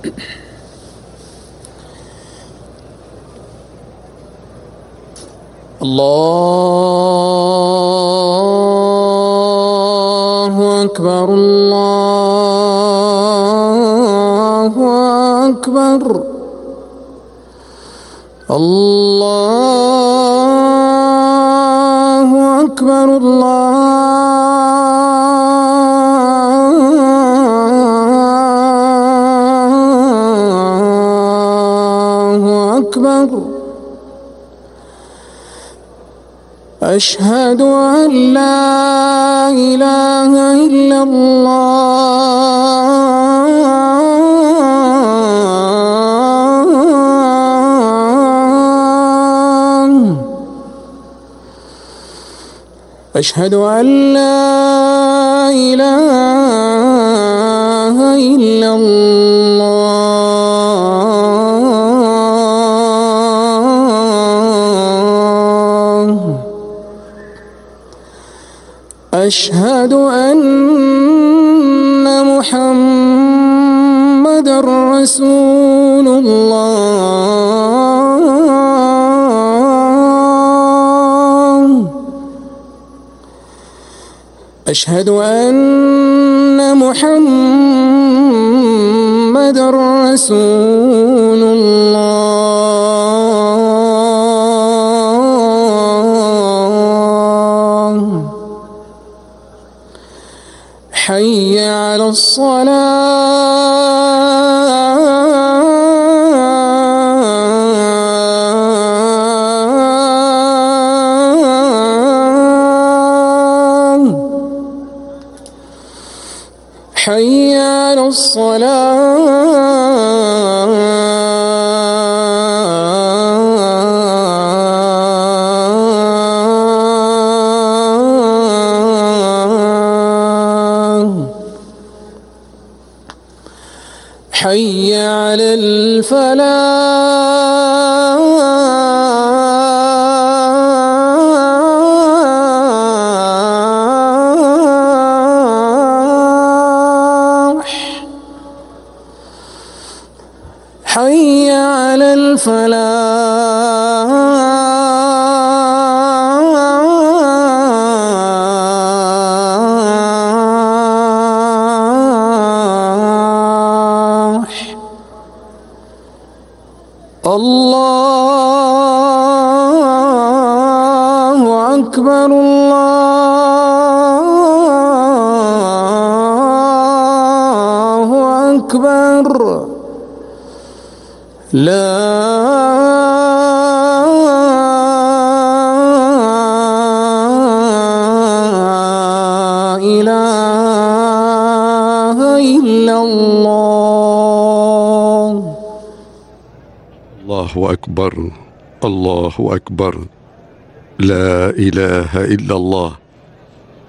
الله أكبر الله أكبر الله أكبر الله أكبر. أشهد أن لا إله إلا الله. أشهد أن لا إله إلا الله. أشهد أن محمدًا رسول الله. أشهد أن محمدًا رسول الله. حي على الصلاة. حي على حي على الفلاح. حي على الفلاح. الله أكبر الله أكبر. لا إله إلا الله. الله أكبر الله أكبر. لا إله إلا الله.